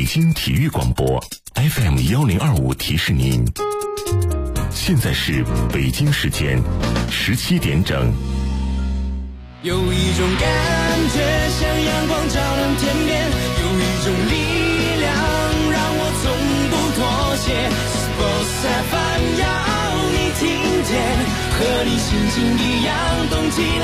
京体育广播 FM1025提示您，现在是北京时间17点整。 有一种感觉像阳光照亮天边，有一种力量让我从不妥协。Sports FM 要你听见，和你心情一样动起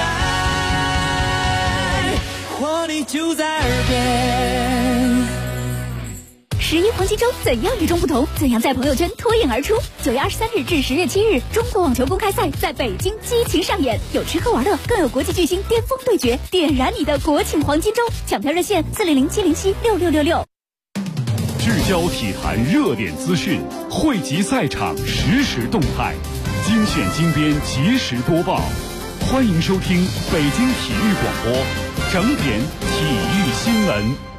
来，活力就在耳边。 11黄金周怎样与众不同？怎样在朋友圈脱颖而出？9月23日至10月7日，中国网球公开赛在北京激情上演，有吃喝玩乐，更有国际巨星巅峰对决，点燃你的国庆黄金周！抢票热线400-707-6666。 聚焦体坛热点资讯，汇集赛场实时动态，精选精编，及时播报。欢迎收听北京体育广播整点体育新闻。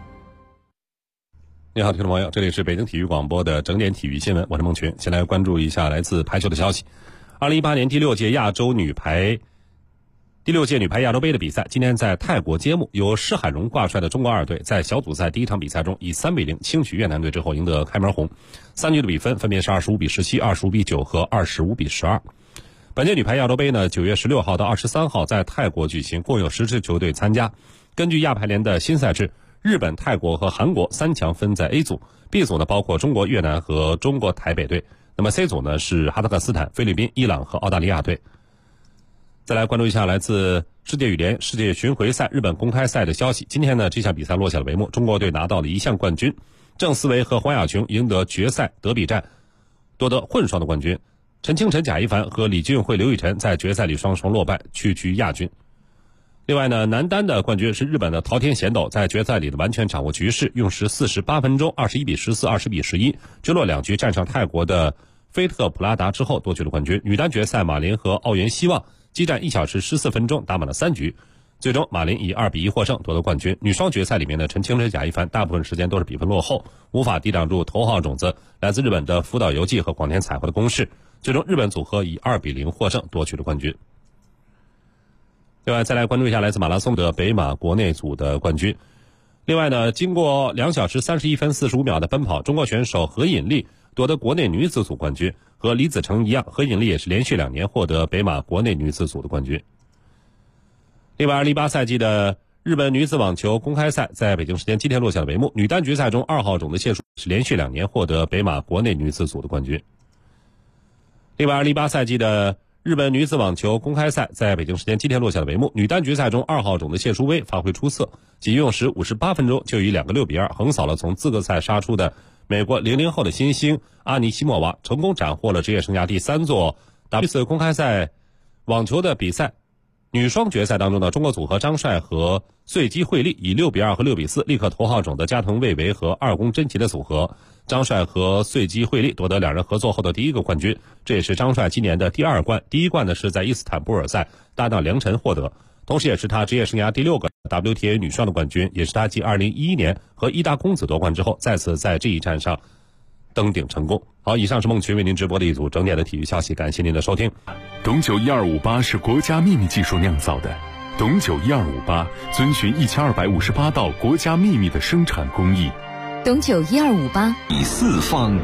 你好，听众朋友，这里是北京体育广播的整点体育新闻，我是孟群。先来关注一下来自排球的消息。2018年第六届女排亚洲杯的比赛今天在泰国揭幕，由施海荣挂帅的中国二队在小组赛第一场比赛中以3比0轻取越南队之后赢得开门红，三局的比分分别是25比17、25比9和25比12。本届女排亚洲杯呢，9月16号到23号在泰国举行，共有10支球队参加。根据亚排联的新赛制，日本、泰国和韩国3强分在 A 组， B 组呢包括中国、越南和中国台北队，那么 C 组呢是哈萨克斯坦、菲律宾、伊朗和澳大利亚队。再来关注一下来自世界羽联世界巡回赛日本公开赛的消息。今天呢这项比赛落下了帷幕，中国队拿到了一项冠军，郑思维和黄雅琼赢得决赛德比战，夺得混双的冠军。陈清晨、贾一凡和李俊慧、刘雨辰在决赛里双双落败，屈居亚军。另外呢，男单的冠军是日本的桃田贤斗，在决赛里的完全掌握局势，用时48分钟21比14、20比11，直落2局战胜泰国的菲特普拉达之后夺取了冠军。女单决赛，马林和奥原希望激战1小时14分钟，打满了3局，最终马林以2比1获胜夺得冠军。女双决赛里面的陈清晨、贾一凡大部分时间都是比分落后，无法抵挡住头号种子来自日本的福岛由纪和广田彩绘的攻势，最终日本组合以2比0获胜夺取了冠军。另外再来关注一下来自马拉松的北马国内组的冠军。另外呢，经过2小时31分45秒的奔跑，中国选手何引丽夺得国内女子组冠军，和李子成一样，何引丽也是连续2年获得北马国内女子组的冠军。另外2018赛季的日本女子网球公开赛在北京时间今天落下了帷幕，女单决赛中2号种的谢淑是连续2年获得北马国内女子组的冠军。另外2018赛季的日本女子网球公开赛在北京时间今天落下了帷幕，女单决赛中2号种的谢淑薇发挥出色，仅用时58分钟就以2个6比2横扫了从资格赛杀出的美国00后的新星阿尼西莫娃，成功斩获了职业生涯第3座。这次公开赛网球的比赛女双决赛当中呢，中国组合张帅和穗基惠利以6比2和6比4力克头号种的加藤未唯和二宫真纪的组合。张帅和穗基惠利夺得2人合作后的第1个冠军，这也是张帅今年的第2冠，第1冠呢是在伊斯坦布尔赛搭档梁晨获得，同时也是他职业生涯第6个 WTA 女双的冠军，也是他继2011年和伊达公子夺冠之后再次在这一站上登顶成功。好，以上是孟群为您直播的一组整点的体育消息，感谢您的收听。 董酒1258是国家秘密技术酿造的，董酒1258遵循1258道国家秘密的生产工艺。 董酒1258 以四方。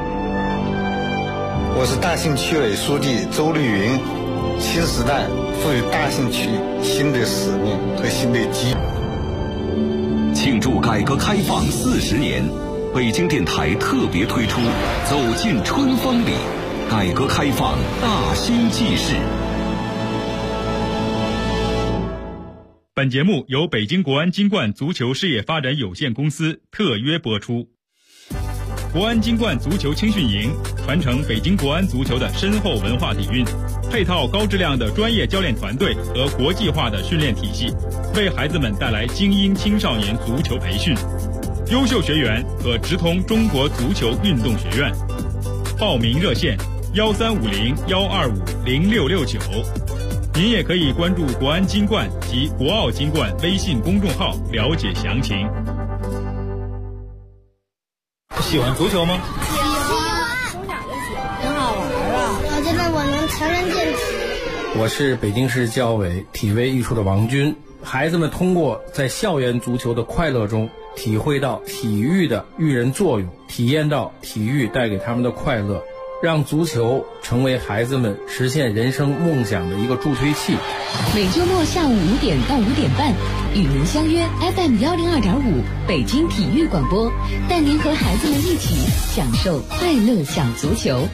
我是大兴区委书记周绿云，新时代赋予大兴区新的使命和新的机遇。 庆祝改革开放40年，北京电台特别推出《走进春风里》，改革开放大兴纪事。 本节目由北京国安金冠足球事业发展有限公司特约播出。国安金冠足球青训营传承北京国安足球的深厚文化底蕴，配套高质量的专业教练团队和国际化的训练体系，为孩子们带来精英青少年足球培训。优秀学员可直通中国足球运动学院。报名热线1350-125-0669。您也可以关注国安金冠及国奥金冠微信公众号了解详情。 喜欢足球吗？ 喜欢，从小就喜欢，很好玩啊！我觉得我能强身健体。 我是北京市教委体卫艺术的王军。孩子们通过在校园足球的快乐中体会到体育的育人作用，体验到体育带给他们的快乐，让足球成为孩子们实现人生梦想的一个助推器。 每周末下午5点到5点半，与您相约 FM 102.5北京体育广播，带您和孩子们一起享受快乐小足球。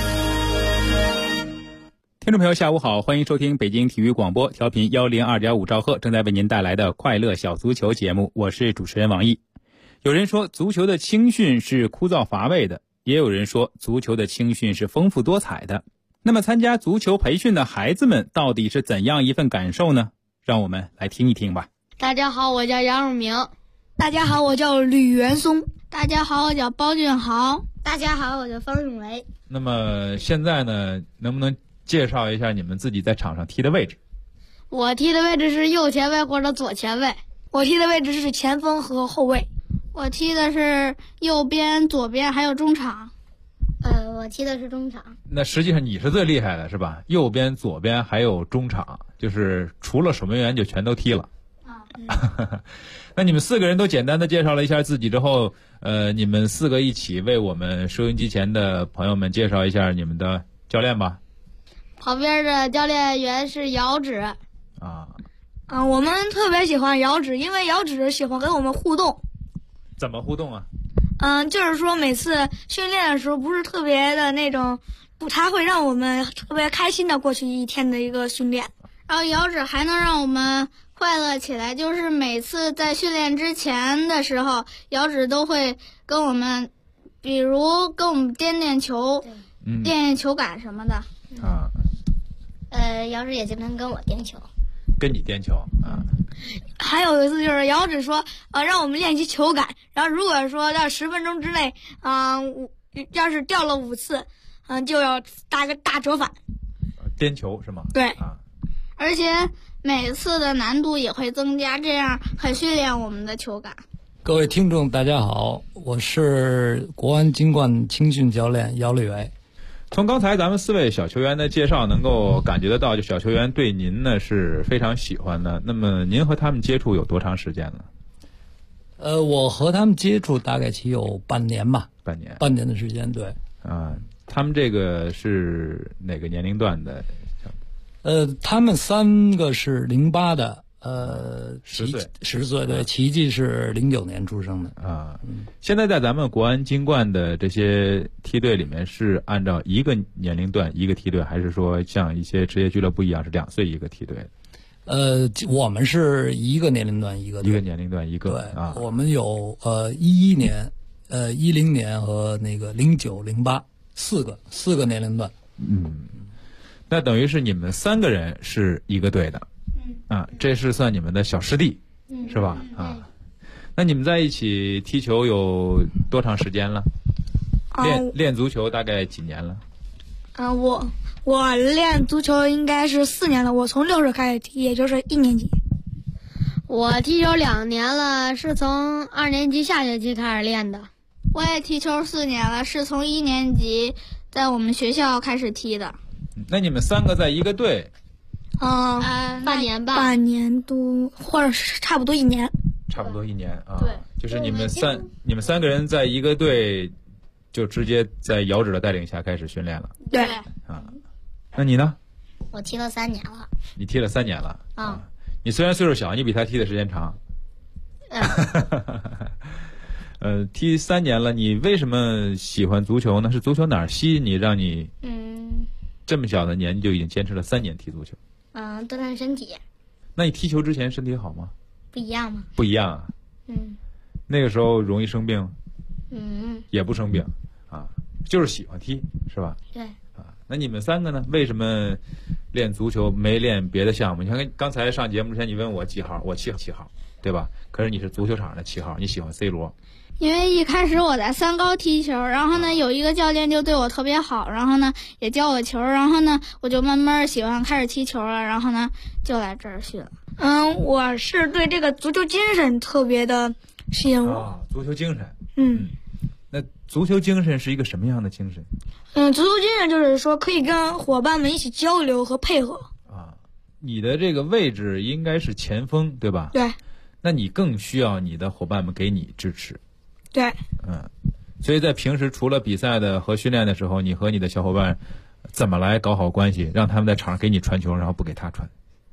听众朋友下午好，欢迎收听北京体育广播调频102.5兆赫，正在为您带来的快乐小足球节目，我是主持人王毅。有人说足球的青训是枯燥乏味的，也有人说足球的青训是丰富多彩的。那么参加足球培训的孩子们到底是怎样一份感受呢？让我们来听一听吧。 大家好，我叫杨汝明。 大家好，我叫吕元松。 大家好，我叫包俊豪。大家好，我叫方永维。 那么现在呢，能不能介绍一下你们自己在场上踢的位置？ 我踢的位置是右前卫或者左前卫。 我踢的位置是前锋和后卫。 我踢的是右边、左边还有中场。我踢的是中场。 那实际上你是最厉害的是吧？右边、左边还有中场，就是除了守门员就全都踢了。那你们4个人都简单的介绍了一下自己之后，你们4个一起为我们收音机前的朋友们介绍一下你们的教练吧。 旁边的教练员是姚芷。 我们特别喜欢姚芷，因为姚芷喜欢跟我们互动。 怎么互动啊？ 就是说每次训练的时候不是特别的那种，他会让我们特别开心的过去一天的一个训练。 然后姚芷还能让我们快乐起来，就是每次在训练之前的时候，姚芷都会跟我们，比如跟我们垫球，垫球杆什么的。 姚芷也经常跟我垫球。 跟你垫球啊？ 还有一次就是姚芷说，让我们练习球感，然后如果说在10分钟之内，要是掉了5次，就要打个大折返。 颠球是吗？ 对。 而且每次的难度也会增加，这样很训练我们的球感。 各位听众大家好，我是国安金冠青训教练姚立伟。 从刚才咱们4位小球员的介绍能够感觉得到，就小球员对您呢是非常喜欢的。那么您和他们接触有多长时间了？ 我和他们接触大概起有半年吧。半年的时间，对。 他们这个是哪个年龄段的？ 他们3个是08的 ，10岁， 对，奇迹是09年出生的现在在咱们国安金冠的这些梯队里面，是按照一个年龄段一个梯队，还是说像一些职业俱乐部一样是2岁一个梯队？ 我们是一个年龄段一个队， 一个年龄段一个。 对，我们有11年、10年和那个09、08四个年龄段。 那等于是你们3个人是一个队的。这是算你们的小师弟，是吧？那你们在一起踢球有多长时间了？练足球大概几年了？ 我练足球应该是4年了，我从6岁开始踢，也就是1年级。 我踢球2年了，是从2年级下学期开始练的。 我也踢球4年了，是从1年级在我们学校开始踢的。 那你们3个在一个队？ 半年吧， 半年多，或者是差不多1年。 差不多1年啊。 对， 就是你们3个人在一个队，就直接在姚芷的带领下开始训练了。 对。 那你呢？ 我踢了3年了。 你踢了3年了啊？你虽然岁数小，你比他踢的时间长。踢3年了，你为什么喜欢足球呢？是足球哪儿吸引你，让你这么小的年纪就已经坚持了3年踢足球？ 锻炼身体。 那你踢球之前身体好吗？ 不一样吗？ 不一样啊。那个时候容易生病。也不生病就是喜欢踢，是吧？ 对。 那你们3个呢？为什么练足球没练别的项目？你看刚才上节目之前你问我几号，我7号，对吧？可是你是足球场的7号，你喜欢 C 罗。 因为一开始我在3高踢球，然后呢有一个教练就对我特别好，然后呢也教我球，然后呢我就慢慢喜欢开始踢球了，然后呢就来这儿训了。 我是对这个足球精神特别的吸引我。 足球精神。那足球精神是一个什么样的精神？ 足球精神就是说可以跟伙伴们一起交流和配合。 你的这个位置应该是前锋，对吧？ 对。 那你更需要你的伙伴们给你支持。 对， 所以在平时除了比赛的和训练的时候，你和你的小伙伴怎么来搞好关系，让他们在场上给你传球，然后不给他传？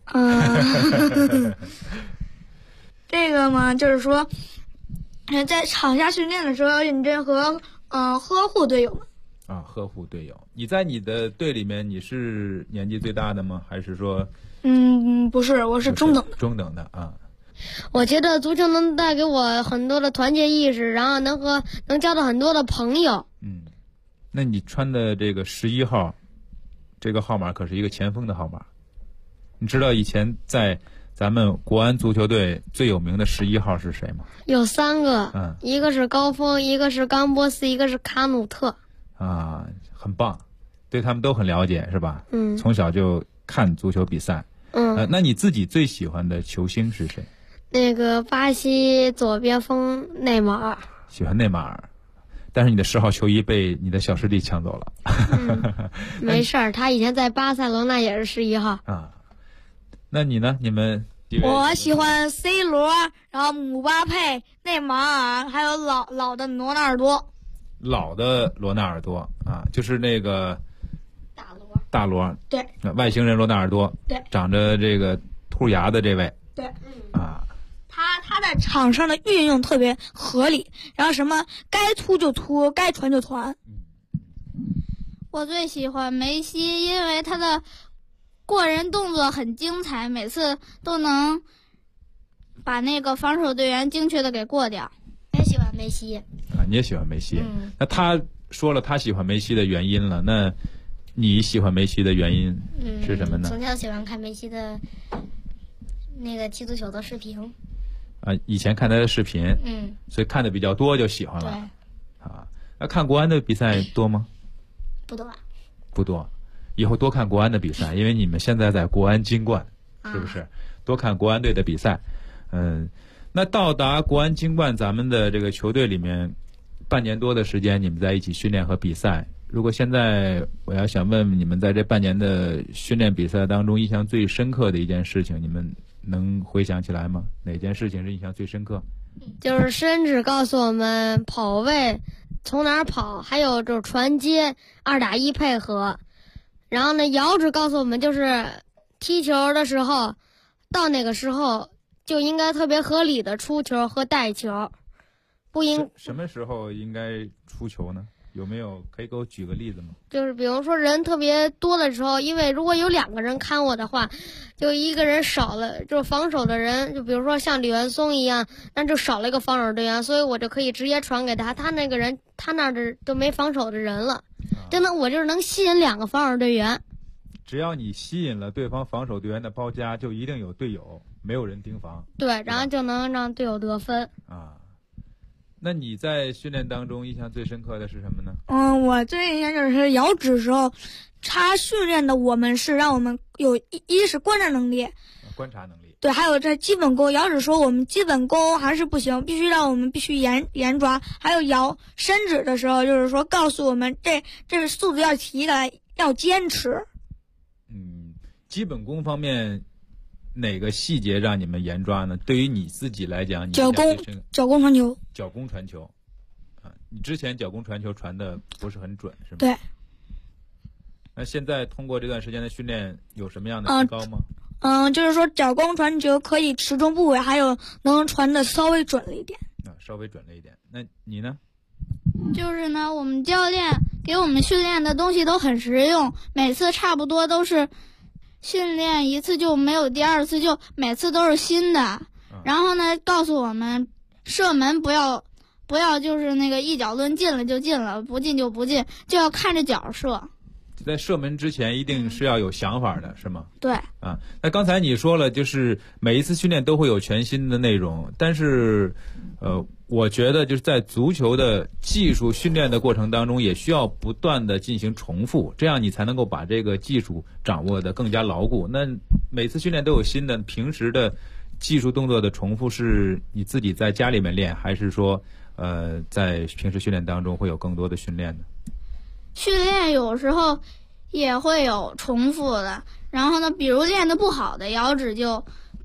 这个嘛，就是说，在场下训练的时候要认真和呵护队友们。 呵护队友。你在你的队里面，你是年纪最大的吗？还是说？ 不是，我是中等的。 中等的啊。 我觉得足球能带给我很多的团结意识，然后能交到很多的朋友。 那你穿的这个11号，这个号码可是一个前锋的号码。你知道以前在咱们国安足球队最有名的11号是谁吗？ 有3个，一个是高峰，一个是冈波斯，一个是卡努特。 很棒，对他们都很了解，是吧？从小就看足球比赛。那你自己最喜欢的球星是谁？ 那个巴西左边锋内马尔。 喜欢内马尔，但是你的10号球衣被你的小师弟抢走了。 没事儿，他以前在巴塞罗那也是11号。 那你呢？你们？ 我喜欢 C 罗，然后姆巴佩、内马尔，还有老的罗纳尔多。 老的罗纳尔多就是那个大罗， 对， 外星人罗纳尔多， 对， 长着这个兔牙的这位， 对，他在场上的运用特别合理，然后什么该突就突，该传就传。 我最喜欢梅西，因为他的过人动作很精彩，每次都能把那个防守队员精确的给过掉。 我也喜欢梅西。 你也喜欢梅西。那他说了他喜欢梅西的原因了，那你喜欢梅西的原因是什么呢？ 从小喜欢看梅西的那个踢足球的视频。 以前看他的视频，所以看的比较多就喜欢了。 对。 那看国安的比赛多吗？ 不多。 不多。以后多看国安的比赛，因为你们现在在国安金冠，是不是？多看国安队的比赛。那到达国安金冠，咱们的这个球队里面，半年多的时间，你们在一起训练和比赛。如果现在我要想问你们，在这半年的训练比赛当中，印象最深刻的一件事情，你们能回想起来吗？哪件事情是印象最深刻？ 就是申指告诉我们跑位从哪儿跑，还有就是传接2打1配合。然后呢，姚指告诉我们，就是踢球的时候，到哪个时候就应该特别合理的出球和带球，不应什么时候应该出球呢？有没有可以给我举个例子吗？ 就是比如说人特别多的时候，因为如果有2个人看我的话，就一个人少了，就防守的人，就比如说像李元松一样，那就少了一个防守队员，所以我就可以直接传给他，他那个人他那儿都没防守的人了，我就是能吸引2个防守队员。 只要你吸引了对方防守队员的包夹，就一定有队友，没有人盯防。 对，然后就能让队友得分。 那你在训练当中印象最深刻的是什么呢？ 我最印象就是姚指的时候，他训练的我们是让我们有一是观察能力，对，还有这基本功。姚指说我们基本功还是不行，必须让我们严抓。还有伸指的时候，就是说告诉我们这个速度要提来，要坚持。 基本功方面哪个细节让你们严抓呢？对于你自己来讲， 脚弓传球。 脚弓传球，你之前脚弓传球传的不是很准，是吗？ 对。 那现在通过这段时间的训练，有什么样的提高吗？ 就是说脚弓传球可以持中部位，还有能传的稍微准了一点。 稍微准了一点。那你呢？ 就是呢，我们教练给我们训练的东西都很实用，每次差不多都是训练一次就没有第2次，就每次都是新的。然后呢，告诉我们射门不要就是那个一脚抡，进了就进了，不进就不进，就要看着脚射。 在射门之前一定是要有想法的，是吗？ 对。 那刚才你说了，就是每一次训练都会有全新的内容，但是我觉得就是在足球的技术训练的过程当中，也需要不断的进行重复，这样你才能够把这个技术掌握的更加牢固。那每次训练都有新的，平时的技术动作的重复是你自己在家里面练，还是说在平时训练当中会有更多的训练呢？ 训练有时候也会有重复的，然后呢，比如练得不好的，姚指就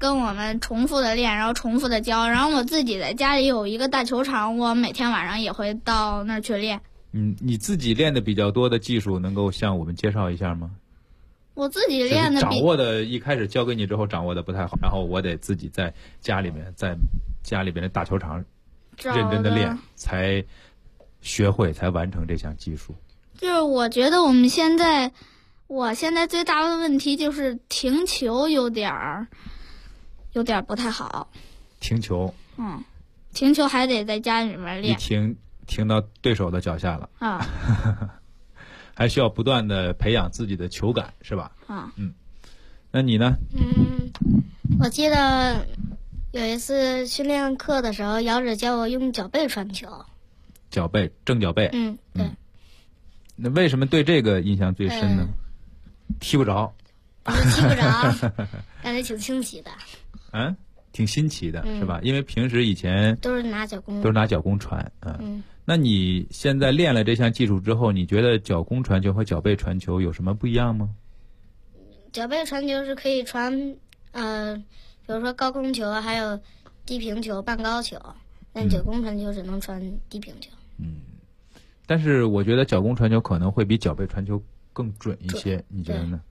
跟我们重复的练，然后重复的教。然后我自己在家里有一个大球场，我每天晚上也会到那儿去练。 你自己练的比较多的技术，能够向我们介绍一下吗？ 我自己练的掌握的，一开始教给你之后掌握的不太好，然后我得自己在家里边的大球场认真的练，才学会，才完成这项技术。 就是我觉得我现在最大的问题就是停球有点不太好。 停球？ 停球还得在家里面练。 一停到对手的脚下了啊。 还需要不断的培养自己的球感，是吧？那你呢？ 我记得有一次训练课的时候，姚指教我用脚背传球。 脚背，正脚背。 对。 那为什么对这个印象最深呢？踢不着。 不是踢不着，感觉挺新奇的。 挺新奇的，是吧？因为平时以前都是拿脚弓传。 那你现在练了这项技术之后，你觉得脚弓传球和脚背传球有什么不一样吗？ 脚背传球是可以传，比如说高空球，还有低平球、半高球，但脚弓传球只能传低平球。 但是我觉得脚弓传球可能会比脚背传球更准一些，你觉得呢？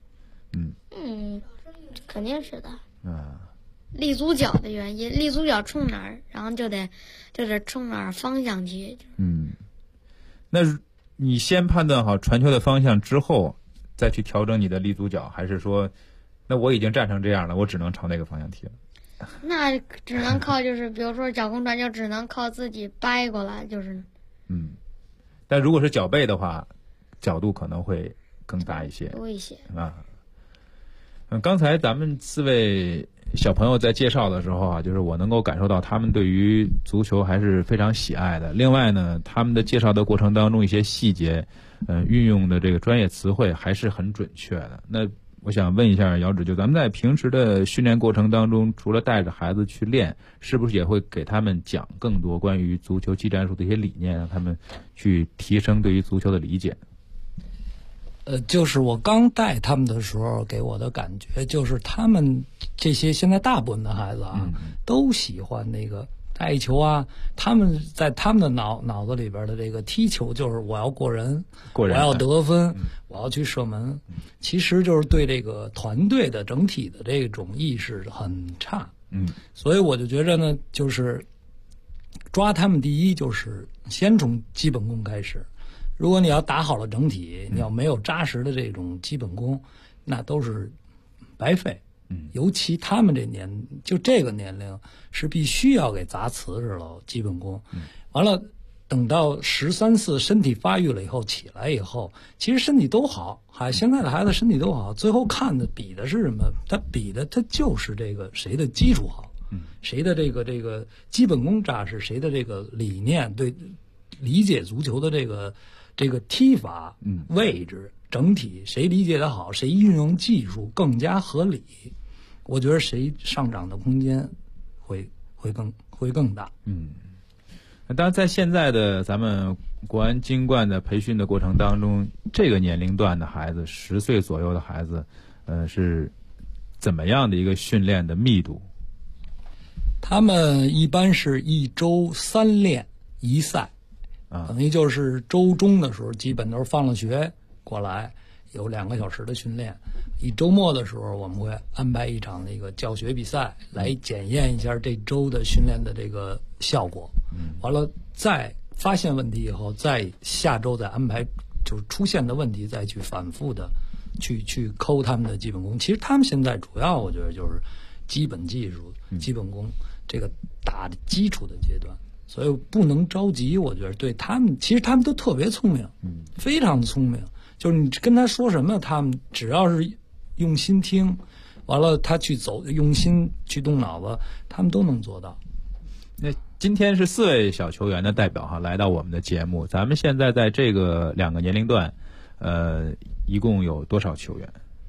肯定是的。立足脚的原因，立足脚冲哪儿，然后就得冲哪儿方向去。 那你先判断好传球的方向之后，再去调整你的立足脚，还是说，那我已经站成这样了，我只能朝那个方向踢了？ 那只能靠比如说脚弓传球，只能靠自己掰过来，就是。 但如果是脚背的话，角度可能会更大一些， 多一些刚才咱们4位小朋友在介绍的时候就是我能够感受到他们对于足球还是非常喜爱的。另外呢，他们的介绍的过程当中一些细节，运用的这个专业词汇还是很准确的。那我想问一下姚指，就咱们在平时的训练过程当中，除了带着孩子去练，是不是也会给他们讲更多关于足球技战术的一些理念，让他们去提升对于足球的理解？ 就是我刚带他们的时候，给我的感觉就是他们这些现在大部分的孩子都喜欢那个带球啊。他们在他们的脑子里边的这个踢球，就是我要过人，我要得分，我要去射门。其实就是对这个团队的整体的这种意识很差。所以我就觉着呢，就是抓他们第一就是先从基本功开始。如果你要打好了整体，你要没有扎实的这种基本功，那都是白费。尤其他们这个年龄是必须要给砸瓷实了基本功。完了，等到13、14身体发育了以后，起来以后，其实身体都好，现在的孩子身体都好，最后看的比的是什么？他就是这个谁的基础好，谁的这个基本功扎实，谁的这个理念对理解足球的这个踢法、位置、整体，谁理解的好，谁运用技术更加合理，我觉得谁上涨的空间会更大。 当然，在现在的咱们国安金冠的培训的过程当中，这个年龄段的孩子，10岁左右的孩子，是怎么样的一个训练的密度？ 他们一般是1周3练1赛。等于就是周中的时候，基本都是放了学过来，有2个小时的训练。一周末的时候，我们会安排一场那个教学比赛，来检验一下这周的训练的这个效果。完了，再发现问题以后，再下周再安排，就是出现的问题再去反复的去抠他们的基本功。其实他们现在主要我觉得就是基本技术、基本功这个打基础的阶段。所以不能着急，我觉得对他们，其实他们都特别聪明，非常聪明。就是你跟他说什么，他们只要是用心听，完了他去走，用心去动脑子，他们都能做到。 那今天是4位小球员的代表来到我们的节目，咱们现在在这个2个年龄段，一共有多少球员？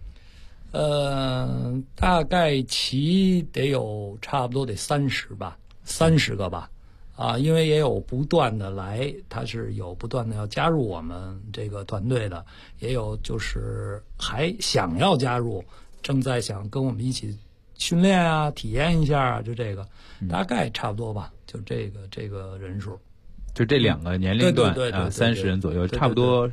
大概齐得有差不多得30吧，30个吧。因为也有不断的来，他是有不断的要加入我们这个团队的，也有就是还想要加入，正在想跟我们一起训练啊，体验一下啊，就这个，大概差不多吧，就这个人数， 就这2个年龄段对 30人左右，差不多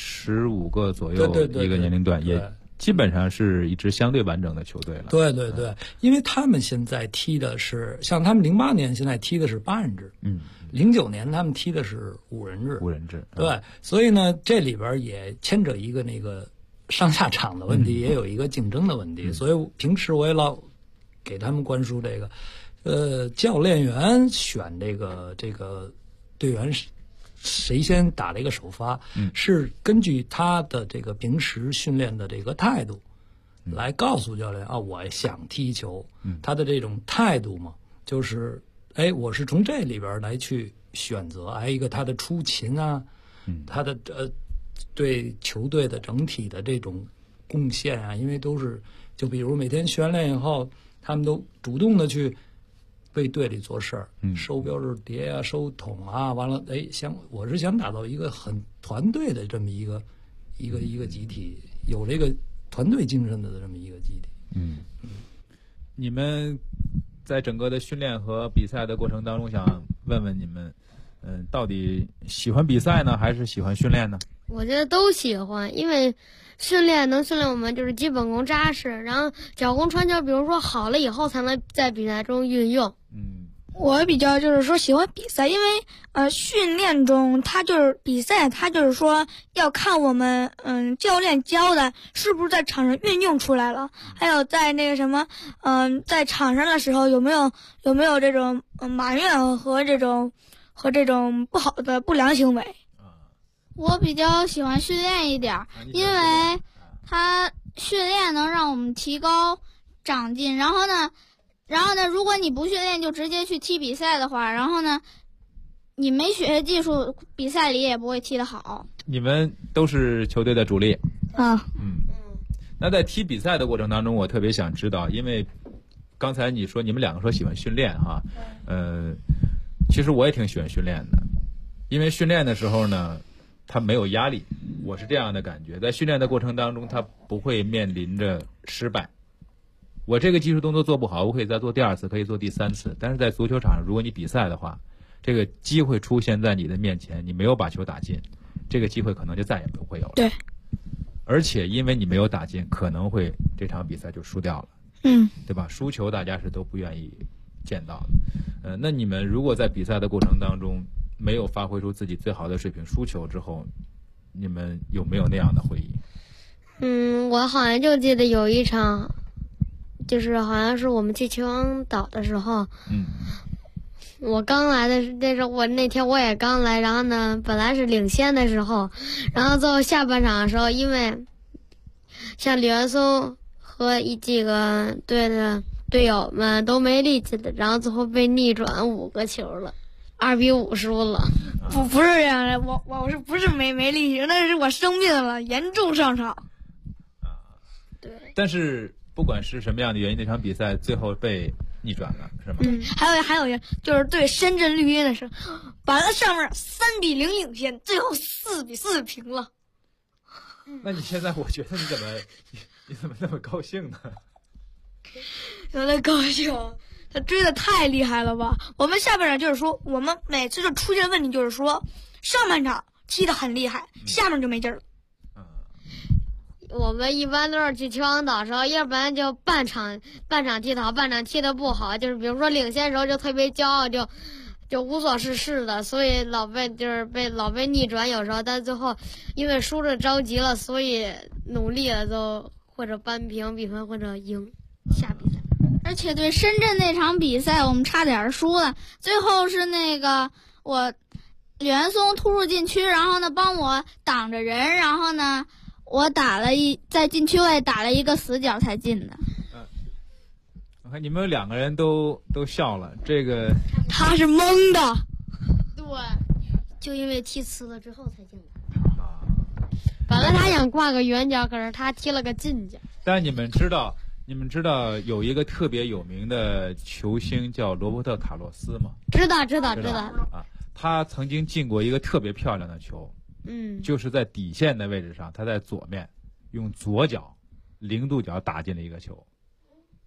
15个左右一个年龄段，也基本上是一支相对完整的球队了。 对，因为他们现在踢的是，像他们08年现在踢的是8人制，09年他们踢的是5人制，对，所以呢，这里边也牵扯一个那个上下场的问题，也有一个竞争的问题，所以平时我也老给他们灌输这个，教练员选这个队员谁先打这个首发，是根据他的这个平时训练的这个态度，来告诉教练啊，我想踢球，他的这种态度嘛，就是我是从这里边来去选择，还有一个他的出勤啊，他的对球队的整体的这种贡献啊，因为都是就比如每天训练以后，他们都主动的去为队里做事儿，收标志碟啊，收桶啊，完了，我是想打造一个很团队的这么一个集体，有这个团队精神的这么一个集体。 你们在整个的训练和比赛的过程当中，想问问你们，到底喜欢比赛呢，还是喜欢训练呢？ 我觉得都喜欢，因为训练能训练我们就是基本功扎实，然后脚功传球，比如说好了以后才能在比赛中运用。 我比较就是说喜欢比赛，因为训练中他就是比赛，他就是说要看我们教练教的是不是在场上运用出来了，还有在那个什么在场上的时候有没有这种埋怨和这种不好的不良行为。 我比较喜欢训练一点，因为它训练能让我们提高长进。然后呢，如果你不训练就直接去踢比赛的话，然后呢，你没学技术，比赛里也不会踢得好。 你们都是球队的主力啊。 那在踢比赛的过程当中，我特别想知道，因为刚才你说你们2个说喜欢训练哈，其实我也挺喜欢训练的，因为训练的时候呢，他没有压力，我是这样的感觉，在训练的过程当中，他不会面临着失败。我这个技术动作做不好，我可以再做第2次，可以做第3次。但是在足球场上，如果你比赛的话，这个机会出现在你的面前，你没有把球打进，这个机会可能就再也不会有了。 对。 而且因为你没有打进，可能会这场比赛就输掉了。对吧？输球大家是都不愿意见到的。那你们如果在比赛的过程当中没有发挥出自己最好的水平，输球之后，你们有没有那样的回忆？ 我好像就记得有一场，就是好像是我们去秦皇岛的时候，我刚来的那时候，我那天我也刚来，然后呢，本来是领先的时候，然后最后下半场的时候，因为像李元松和几个队的队友们都没力气的，然后最后被逆转5个球了，2-5输了。 不是这样的，我是不是没力气？那是我生病了，严重上场。 对。 但是不管是什么样的原因，那场比赛最后被逆转了，是吗？ 还有就是对深圳绿茵的时候，把它上面3-0领先，最后4-4平了。 那你现在，我觉得你怎么那么高兴呢？ 有点高兴，他追的太厉害了吧！我们下半场就是说，我们每次就出现问题，就是说上半场踢得很厉害，下面就没劲儿了。 我们一般都是去秦皇岛的时候，要不然就半场踢得好，半场踢得不好，就是比如说领先的时候就特别骄傲，就无所事事的，所以老被逆转，有时候但最后因为输着着急了，所以努力了就或者扳平比分或者赢下比赛。 而且对深圳那场比赛我们差点输了，最后是那个李元松突入禁区，然后呢帮我挡着人，然后呢我在禁区位打了一个死角才进的。 我看你们2个人都笑了，这个他是懵的。 对，就因为踢呲了之后才进的。本来他想挂个圆角，可是他踢了个近角。 但你们知道有一个特别有名的球星叫罗伯特·卡洛斯吗？ 知道啊，他曾经进过一个特别漂亮的球。就是在底线的位置上，他在左面用左脚0度角打进了一个球。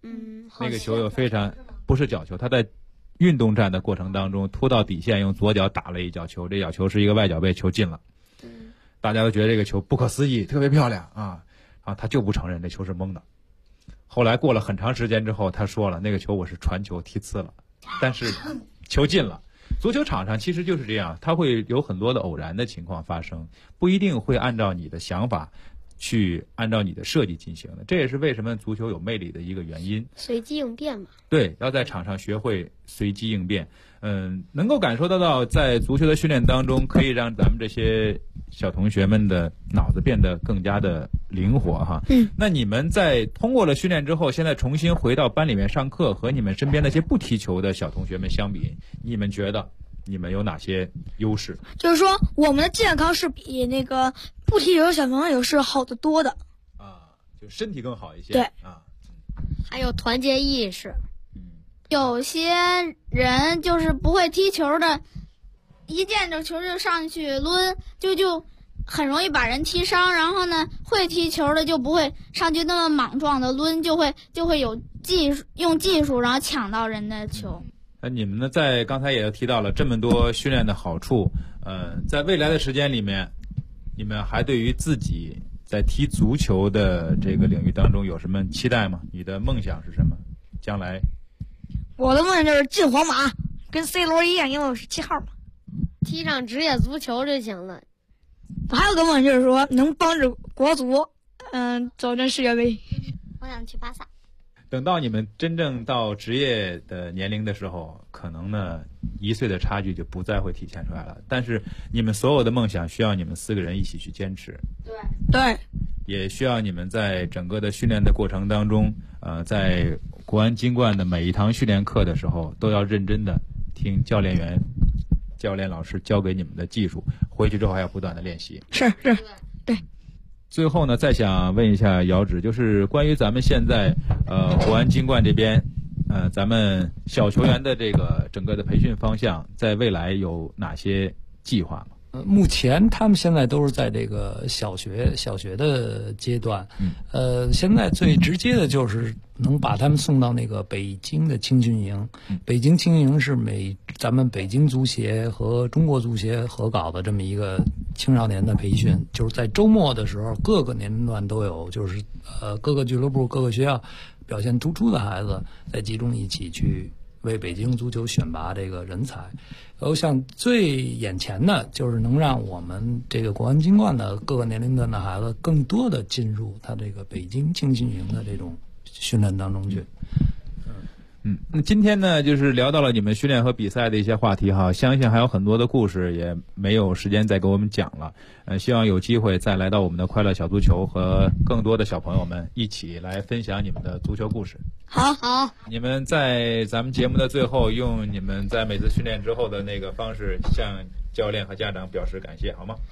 那个球有非常不是角球，他在运动战的过程当中突到底线，用左脚打了一脚球，这脚球是一个外脚背，球进了。大家都觉得这个球不可思议，特别漂亮啊！他就不承认这球是蒙的。后来过了很长时间之后，他说了那个球我是传球踢呲了，但是球进了。足球场上其实就是这样，它会有很多的偶然的情况发生，不一定会按照你的想法去按照你的设计进行的，这也是为什么足球有魅力的一个原因。 随机应变嘛。 对，要在场上学会随机应变。能够感受得到，在足球的训练当中，可以让咱们这些小同学们的脑子变得更加的灵活哈。那你们在通过了训练之后，现在重新回到班里面上课，和你们身边那些不踢球的小同学们相比，你们觉得你们有哪些优势？ 就是说，我们的健康是比那个不踢球的小朋友是好得多的。 就身体更好一些。 对还有团结意识。 有些人就是不会踢球的，一见着球就上去抡，就很容易把人踢伤。然后呢，会踢球的就不会上去那么莽撞的抡，就会有用技术，然后抢到人的球。 那你们呢？在刚才也提到了这么多训练的好处，在未来的时间里面，你们还对于自己在踢足球的这个领域当中有什么期待吗？你的梦想是什么？将来？ 我的梦想就是进皇马，跟 C 罗一样，因为我是7号嘛。 踢上职业足球就行了。 我还有个梦想就是说，能帮着国足，走进世界杯。 我想去巴萨。 等到你们真正到职业的年龄的时候，可能呢1岁的差距就不再会体现出来了。但是你们所有的梦想需要你们4个人一起去坚持。 对。 也需要你们在整个的训练的过程当中，在国安金冠的每一堂训练课的时候，都要认真的听教练老师教给你们的技术，回去之后还要不断的练习。 是，对。 最后呢，再想问一下姚指，就是关于咱们现在国安金冠这边，咱们小球员的这个整个的培训方向，在未来有哪些计划吗？ 目前他们现在都是在这个小学的阶段，现在最直接的就是能把他们送到那个北京的青训营。北京青训营是咱们北京足协和中国足协合搞的这么一个青少年的培训，就是在周末的时候，各个年龄段都有，就是各个俱乐部、各个学校表现突出的孩子再集中一起去为北京足球选拔这个人才。然后像最眼前的就是能让我们这个国安金冠的各个年龄段的孩子更多的进入他这个北京青训营的这种训练当中去。 那今天呢，就是聊到了你们训练和比赛的一些话题哈，相信还有很多的故事，也没有时间再给我们讲了。希望有机会再来到我们的快乐小足球，和更多的小朋友们一起来分享你们的足球故事。 好， 你们在咱们节目的最后，用你们在每次训练之后的那个方式，向教练和家长表示感谢，好吗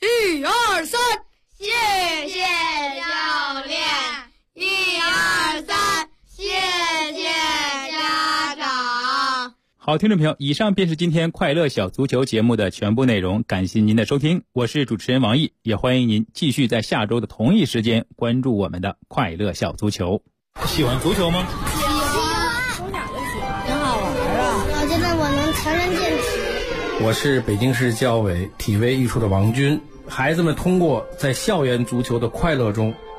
？1、2、3， 谢谢教练。1、2、3，谢谢家长。 好，听众朋友，以上便是今天快乐小足球节目的全部内容，感谢您的收听，我是主持人王毅，也欢迎您继续在下周的同一时间关注我们的快乐小足球。喜欢足球吗？ 喜欢，从哪个喜欢？很好玩啊！我觉得我能强身健体。 我是北京市教委体卫艺术的王军，孩子们通过在校园足球的快乐中